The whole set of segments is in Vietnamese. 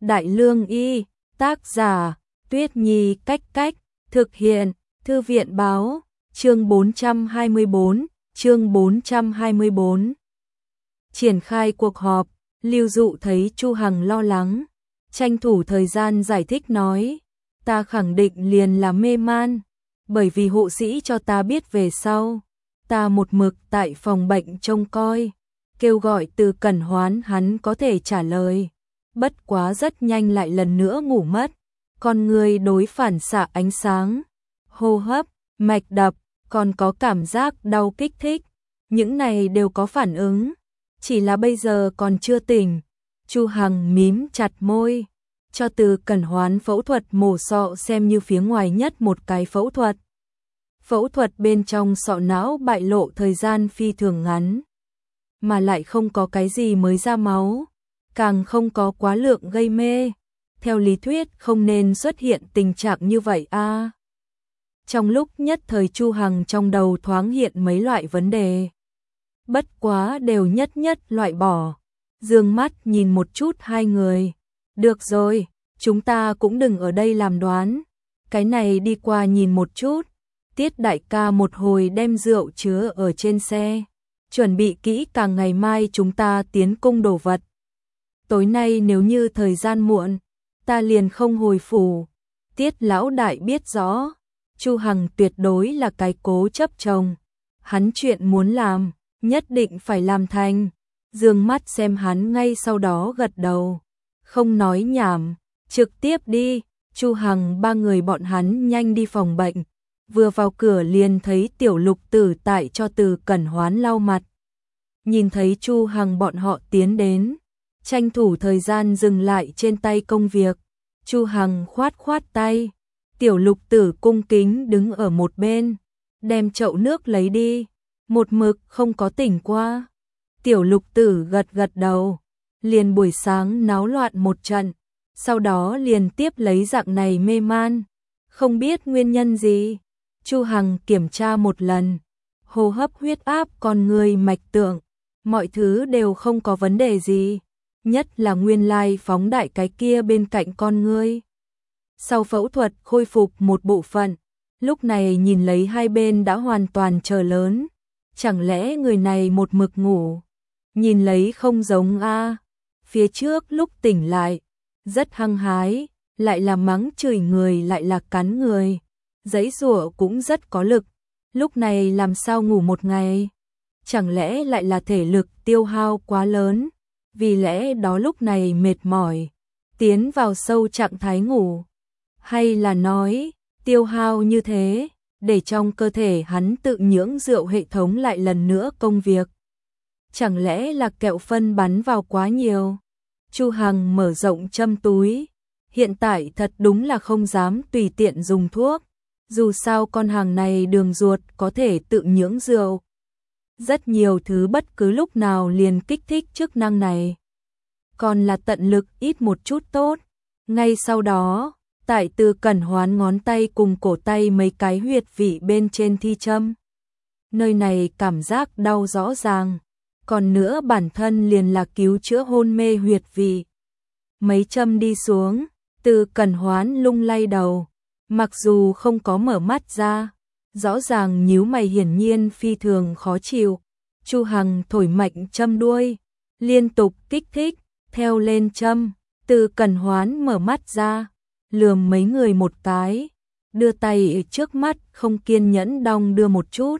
Đại Lương Y, tác giả, Tuyết Nhi Cách Cách, thực hiện, Thư viện Báo, chương 424. Triển khai cuộc họp, Lưu Dụ thấy Chu Hằng lo lắng, tranh thủ thời gian giải thích nói, ta khẳng định liền là mê man, bởi vì hộ sĩ cho ta biết về sau, ta một mực tại phòng bệnh trông coi, kêu gọi Từ Cẩn Hoán hắn có thể trả lời, bất quá rất nhanh lại lần nữa ngủ mất, con người đối phản xạ ánh sáng, hô hấp, mạch đập, còn có cảm giác đau kích thích, những này đều có phản ứng, chỉ là bây giờ còn chưa tỉnh. Chu Hằng mím chặt môi, cho Từ Cẩn Hoán phẫu thuật mổ sọ xem như phía ngoài nhất một cái phẫu thuật. Phẫu thuật bên trong sọ não bại lộ thời gian phi thường ngắn, mà lại không có cái gì mới ra máu, càng không có quá lượng gây mê. Theo lý thuyết không nên xuất hiện tình trạng như vậy a. Trong lúc nhất thời Chu Hằng trong đầu thoáng hiện mấy loại vấn đề, bất quá đều nhất loại bỏ. Dương mắt nhìn một chút hai người, được rồi, chúng ta cũng đừng ở đây làm đoán, cái này đi qua nhìn một chút. Tiết đại ca một hồi đem rượu chứa ở trên xe, chuẩn bị kỹ càng ngày mai chúng ta tiến cung đồ vật. Tối nay nếu như thời gian muộn, ta liền không hồi phủ. Tiết lão đại biết rõ, Chu Hằng tuyệt đối là cái cố chấp chồng, hắn chuyện muốn làm, nhất định phải làm thành. Dương mắt xem hắn ngay sau đó gật đầu, không nói nhảm, trực tiếp đi. Chu Hằng ba người bọn hắn nhanh đi phòng bệnh, vừa vào cửa liền thấy Tiểu Lục Tử tại cho Từ Cẩn Hoán lau mặt. Nhìn thấy Chu Hằng bọn họ tiến đến, tranh thủ thời gian dừng lại trên tay công việc. Chu Hằng khoát tay, Tiểu Lục Tử cung kính đứng ở một bên, đem chậu nước lấy đi, một mực không có tỉnh qua. Tiểu Lục Tử gật đầu, liền buổi sáng náo loạn một trận, sau đó liền tiếp lấy dạng này mê man, không biết nguyên nhân gì. Chu Hằng kiểm tra một lần, hô hấp, huyết áp, con người, mạch tượng, mọi thứ đều không có vấn đề gì, nhất là nguyên lai phóng đại cái kia bên cạnh con ngươi. Sau phẫu thuật khôi phục một bộ phận, lúc này nhìn lấy hai bên đã hoàn toàn trở lớn, chẳng lẽ người này một mực ngủ, nhìn lấy không giống a. Phía trước lúc tỉnh lại, rất hăng hái, lại là mắng chửi người lại là cắn người, giãy giụa cũng rất có lực, lúc này làm sao ngủ một ngày, chẳng lẽ lại là thể lực tiêu hao quá lớn, vì lẽ đó lúc này mệt mỏi, tiến vào sâu trạng thái ngủ, hay là nói, tiêu hao như thế, để trong cơ thể hắn tự nhưỡng rượu hệ thống lại lần nữa công việc. Chẳng lẽ là kẹo phân bắn vào quá nhiều? Chu Hằng mở rộng châm túi, hiện tại thật đúng là không dám tùy tiện dùng thuốc, dù sao con hàng này đường ruột có thể tự nhưỡng rượu. Rất nhiều thứ bất cứ lúc nào liền kích thích chức năng này. Còn là tận lực ít một chút tốt. Ngay sau đó, tại Từ Cẩn Hoán ngón tay cùng cổ tay mấy cái huyệt vị bên trên thi châm. Nơi này cảm giác đau rõ ràng, còn nữa bản thân liền là cứu chữa hôn mê huyệt vị. Mấy châm đi xuống, Từ Cẩn Hoán lung lay đầu, mặc dù không có mở mắt ra, rõ ràng nhíu mày, hiển nhiên phi thường khó chịu. Chu Hằng thổi mạnh châm đuôi, liên tục kích thích, theo lên châm. Từ Cẩn Hoán mở mắt ra, lườm mấy người một cái, đưa tay ở trước mắt không kiên nhẫn đong đưa một chút.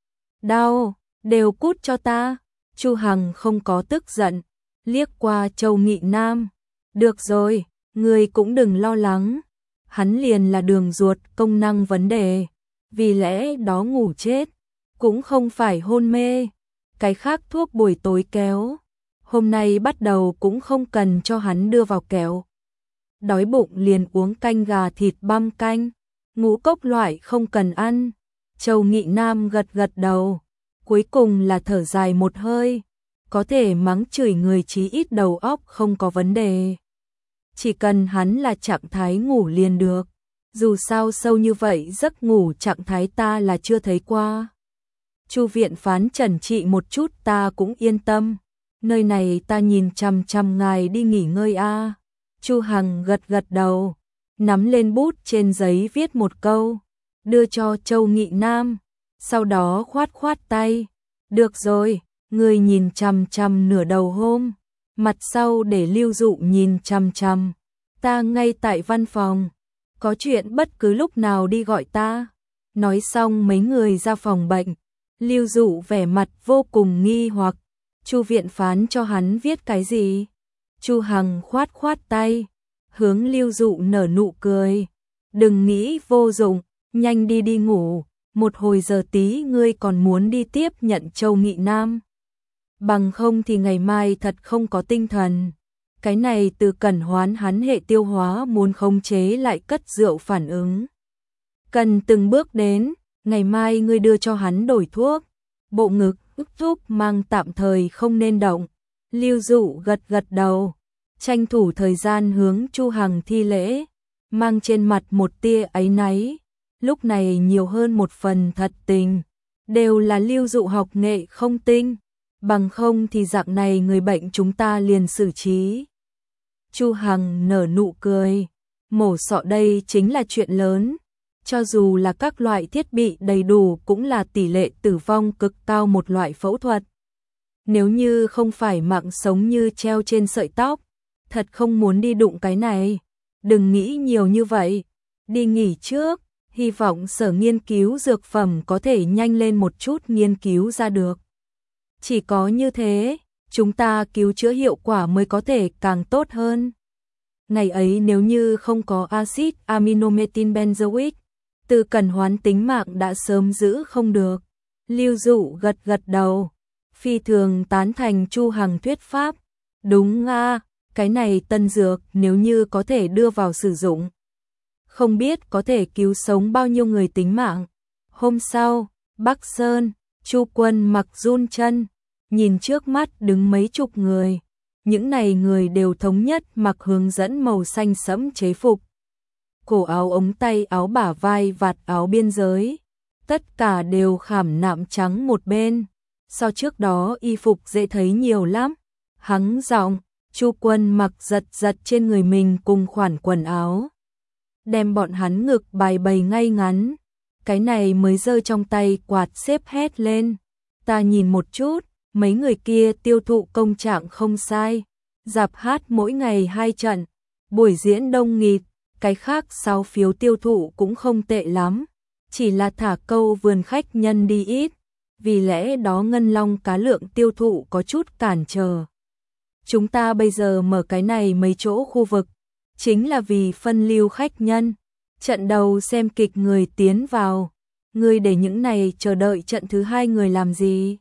Đau, đều cút cho ta. Chu Hằng không có tức giận, liếc qua Châu Nghị Nam. Được rồi, ngươi cũng đừng lo lắng, hắn liền là đường ruột công năng vấn đề, vì lẽ đó ngủ chết, cũng không phải hôn mê. Cái khác thuốc buổi tối kéo, hôm nay bắt đầu cũng không cần cho hắn đưa vào kẹo. Đói bụng liền uống canh gà thịt băm canh, ngũ cốc loại không cần ăn. Châu Nghị Nam gật đầu, cuối cùng là thở dài một hơi, có thể mắng chửi người chí ít đầu óc không có vấn đề. Chỉ cần hắn là trạng thái ngủ liền được, dù sao sâu như vậy giấc ngủ trạng thái ta là chưa thấy qua. Chu viện phán trần trị một chút ta cũng yên tâm, nơi này ta nhìn chằm chằm ngài đi nghỉ ngơi a. Chu Hằng gật gật đầu, nắm lên bút trên giấy viết một câu, đưa cho Châu Nghị Nam, sau đó khoát khoát tay. Được rồi, người nhìn chằm chằm nửa đầu hôm, mặt sau để Lưu Dụ nhìn chằm chằm. Ta ngay tại văn phòng, có chuyện bất cứ lúc nào đi gọi ta. Nói xong mấy người ra phòng bệnh, Lưu Dụ vẻ mặt vô cùng nghi hoặc, Chu viện phán cho hắn viết cái gì? Chu Hằng khoát khoát tay, hướng Lưu Dụ nở nụ cười. Đừng nghĩ vô dụng, nhanh đi đi ngủ, một hồi giờ tí ngươi còn muốn đi tiếp nhận Châu Nghị Nam. Bằng không thì ngày mai thật không có tinh thần. Cái này Từ Cẩn Hoán hắn hệ tiêu hóa muốn khống chế lại cất rượu phản ứng. Cần từng bước đến, ngày mai ngươi đưa cho hắn đổi thuốc. Bộ ngực, ức thúc mang tạm thời không nên động. Lưu Dụ gật gật đầu, tranh thủ thời gian hướng Chu Hằng thi lễ, mang trên mặt một tia áy náy, lúc này nhiều hơn một phần thật tình. Đều là Lưu Dụ học nghệ không tinh, bằng không thì dạng này người bệnh chúng ta liền xử trí. Chu Hằng nở nụ cười, mổ sọ đây chính là chuyện lớn, cho dù là các loại thiết bị đầy đủ cũng là tỷ lệ tử vong cực cao một loại phẫu thuật. Nếu như không phải mạng sống như treo trên sợi tóc, thật không muốn đi đụng cái này. Đừng nghĩ nhiều như vậy, đi nghỉ trước, hy vọng sở nghiên cứu dược phẩm có thể nhanh lên một chút nghiên cứu ra được. Chỉ có như thế, chúng ta cứu chữa hiệu quả mới có thể càng tốt hơn. Ngày ấy nếu như không có axit aminometylbenzoic, Từ Cẩn Hoán tính mạng đã sớm giữ không được. Lưu Dụ gật gật đầu, phi thường tán thành Chu Hằng thuyết pháp. Đúng a, cái này tân dược nếu như có thể đưa vào sử dụng, không biết có thể cứu sống bao nhiêu người tính mạng. Hôm sau, Bắc Sơn, Chu Quân mặc run chân, nhìn trước mắt đứng mấy chục người. Những này người đều thống nhất mặc hướng dẫn màu xanh sẫm chế phục. Cổ áo ống tay áo bả vai vạt áo biên giới, tất cả đều khảm nạm trắng một bên. So trước đó y phục dễ thấy nhiều lắm. Hắng giọng, Chu Quân mặc giật giật trên người mình cùng khoản quần áo, đem bọn hắn ngực bài bày ngay ngắn. Cái này mới giơ trong tay quạt xếp hét lên. Ta nhìn một chút, mấy người kia tiêu thụ công trạng không sai. Rạp hát mỗi ngày 2 trận, buổi diễn đông nghịt, cái khác 6 phiếu tiêu thụ cũng không tệ lắm. Chỉ là thả câu vườn khách nhân đi ít, vì lẽ đó Ngân Long cá lượng tiêu thụ có chút cản trở. Chúng ta bây giờ mở cái này mấy chỗ khu vực, chính là vì phân lưu khách nhân. Trận đầu xem kịch người tiến vào, người để những này chờ đợi trận thứ 2 người làm gì?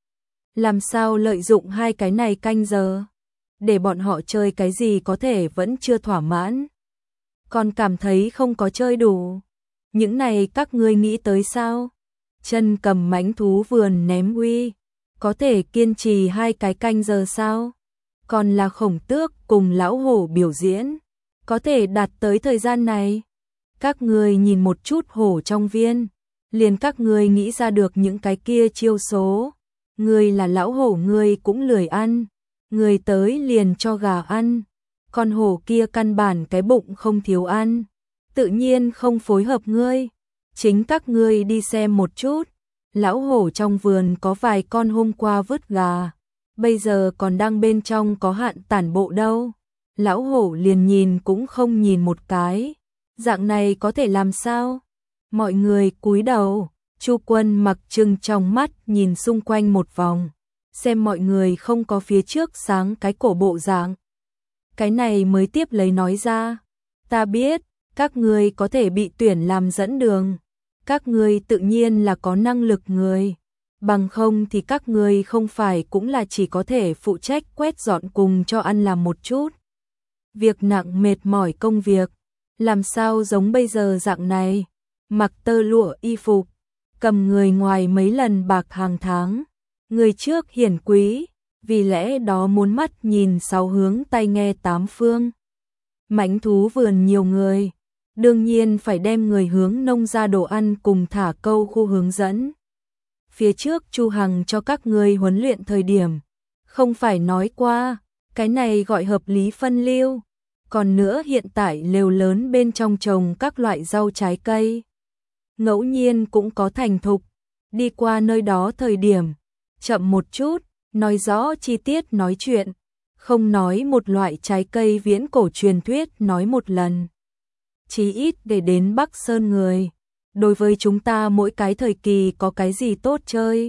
Làm sao lợi dụng 2 cái này canh giờ? Để bọn họ chơi cái gì có thể vẫn chưa thỏa mãn. Còn cảm thấy không có chơi đủ. Những này các ngươi nghĩ tới sao? Chân cầm mãnh thú vườn ném uy, có thể kiên trì 2 cái canh giờ sao? Còn là Khổng Tước cùng Lão Hổ biểu diễn, có thể đạt tới thời gian này. Các ngươi nhìn một chút hổ trong viên, liền các ngươi nghĩ ra được những cái kia chiêu số. Ngươi là Lão Hổ ngươi cũng lười ăn, ngươi tới liền cho gà ăn. Con hổ kia căn bản cái bụng không thiếu ăn, tự nhiên không phối hợp ngươi. Chính các ngươi đi xem một chút, Lão Hổ trong vườn có vài con hôm qua vứt gà, bây giờ còn đang bên trong có hạn tản bộ đâu. Lão Hổ liền nhìn cũng không nhìn một cái, dạng này có thể làm sao? Mọi người cúi đầu, Chu Quân mặc trừng trong mắt nhìn xung quanh một vòng, xem mọi người không có phía trước sáng cái cổ bộ dạng. Cái này mới tiếp lấy nói ra, ta biết, các ngươi có thể bị tuyển làm dẫn đường, các ngươi tự nhiên là có năng lực người, bằng không thì các ngươi không phải cũng là chỉ có thể phụ trách quét dọn cùng cho ăn làm một chút. Việc nặng mệt mỏi công việc, làm sao giống bây giờ dạng này, mặc tơ lụa y phục, cầm người ngoài mấy lần bạc hàng tháng, người trước hiển quý, vì lẽ đó muốn mắt nhìn 6 hướng tai nghe 8 phương. Mãnh thú vườn nhiều người, đương nhiên phải đem người hướng nông ra đồ ăn cùng thả câu khu hướng dẫn. Phía trước Chu Hằng cho các ngươi huấn luyện thời điểm, không phải nói qua, cái này gọi hợp lý phân lưu, Còn nữa hiện tại lều lớn bên trong trồng các loại rau trái cây. Ngẫu nhiên cũng có thành thục, đi qua nơi đó thời điểm, chậm một chút, nói rõ chi tiết nói chuyện, không nói một loại trái cây viễn cổ truyền thuyết nói một lần. Chí ít để đến Bắc Sơn người, đối với chúng ta mỗi cái thời kỳ có cái gì tốt chơi,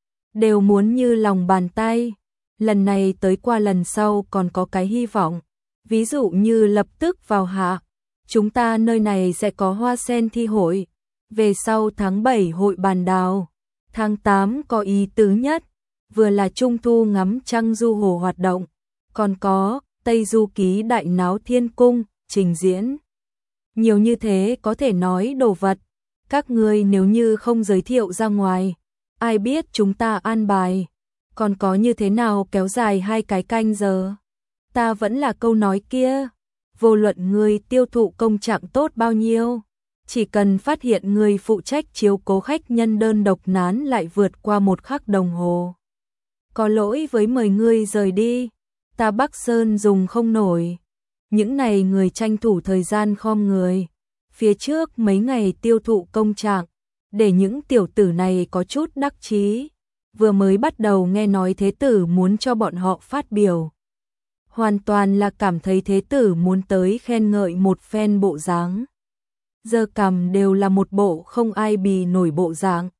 đều muốn như lòng bàn tay. Lần này tới qua lần sau còn có cái hy vọng, ví dụ như lập tức vào hạ, chúng ta nơi này sẽ có hoa sen thi hội, về sau tháng 7 hội bàn đào, tháng 8 có ý tứ nhất, vừa là trung thu ngắm trăng du hồ hoạt động, còn có Tây Du Ký Đại Náo Thiên Cung, trình diễn. Nhiều như thế có thể nói đồ vật, các ngươi nếu như không giới thiệu ra ngoài, ai biết chúng ta an bài, còn có như thế nào kéo dài 2 cái canh giờ. Ta vẫn là câu nói kia, vô luận người tiêu thụ công trạng tốt bao nhiêu, chỉ cần phát hiện người phụ trách chiếu cố khách nhân đơn độc nán lại vượt qua 1 khắc đồng hồ. Có lỗi với mời ngươi rời đi, ta Bắc Sơn dùng không nổi. Những này người tranh thủ thời gian khom người, phía trước mấy ngày tiêu thụ công trạng, để những tiểu tử này có chút đắc chí. Vừa mới bắt đầu nghe nói thế tử muốn cho bọn họ phát biểu, hoàn toàn là cảm thấy thế tử muốn tới khen ngợi một phen bộ dáng. Giờ cằm đều là một bộ không ai bì nổi bộ dáng.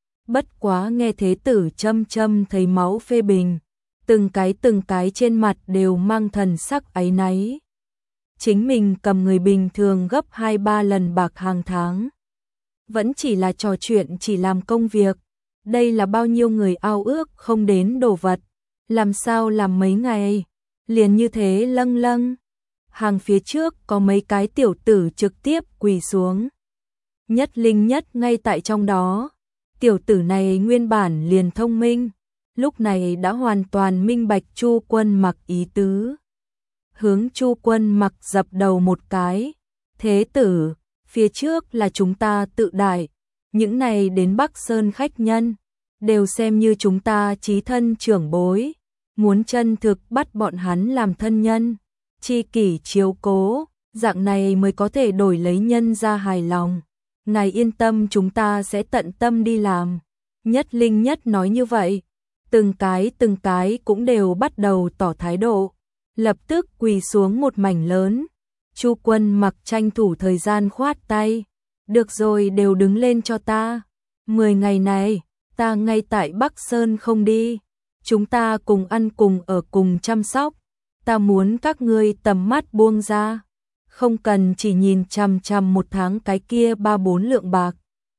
Bất quá nghe thế tử châm châm thấy máu phê bình, từng cái trên mặt đều mang thần sắc áy náy. Chính mình cầm người bình thường gấp 2-3 lần bạc hàng tháng. Vẫn chỉ là trò chuyện, chỉ làm công việc. Đây là bao nhiêu người ao ước không đến đồ vật. Làm sao làm mấy ngày, liền như thế lâng lâng. Hàng phía trước có mấy cái tiểu tử trực tiếp quỳ xuống. Nhất Linh Nhất ngay tại trong đó. Tiểu tử này nguyên bản liền thông minh, lúc này đã hoàn toàn minh bạch Chu Quân Mặc ý tứ. Hướng Chu Quân Mặc dập đầu một cái. Thế tử, phía trước là chúng ta tự đại, những này đến Bắc Sơn khách nhân, đều xem như chúng ta chí thân trưởng bối, muốn chân thực bắt bọn hắn làm thân nhân, chi kỷ chiếu cố, dạng này mới có thể đổi lấy nhân ra hài lòng. Ngài yên tâm, chúng ta sẽ tận tâm đi làm. Nhất Linh Nhất nói như vậy, từng cái cũng đều bắt đầu tỏ thái độ, lập tức quỳ xuống một mảnh lớn. Chu Quân Mặc tranh thủ thời gian khoát tay, được rồi, đều đứng lên cho ta. 10 ngày này, ta ngay tại Bắc Sơn không đi, chúng ta cùng ăn cùng ở cùng chăm sóc. Ta muốn các ngươi tầm mắt buông ra, không cần chỉ nhìn chằm chằm một tháng cái kia 3-4 lượng bạc.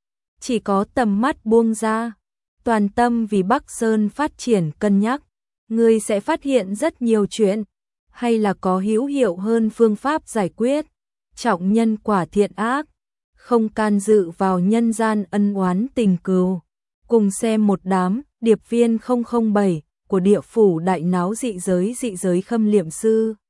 Chỉ có tầm mắt buông ra, toàn tâm vì Bắc Sơn phát triển cân nhắc, ngươi sẽ phát hiện rất nhiều chuyện, hay là có hữu hiệu hơn phương pháp giải quyết. Trọng nhân quả thiện ác, không can dự vào nhân gian ân oán tình cừu. Cùng xem một đám điệp viên 007 của địa phủ Đại Náo dị giới khâm liệm sư.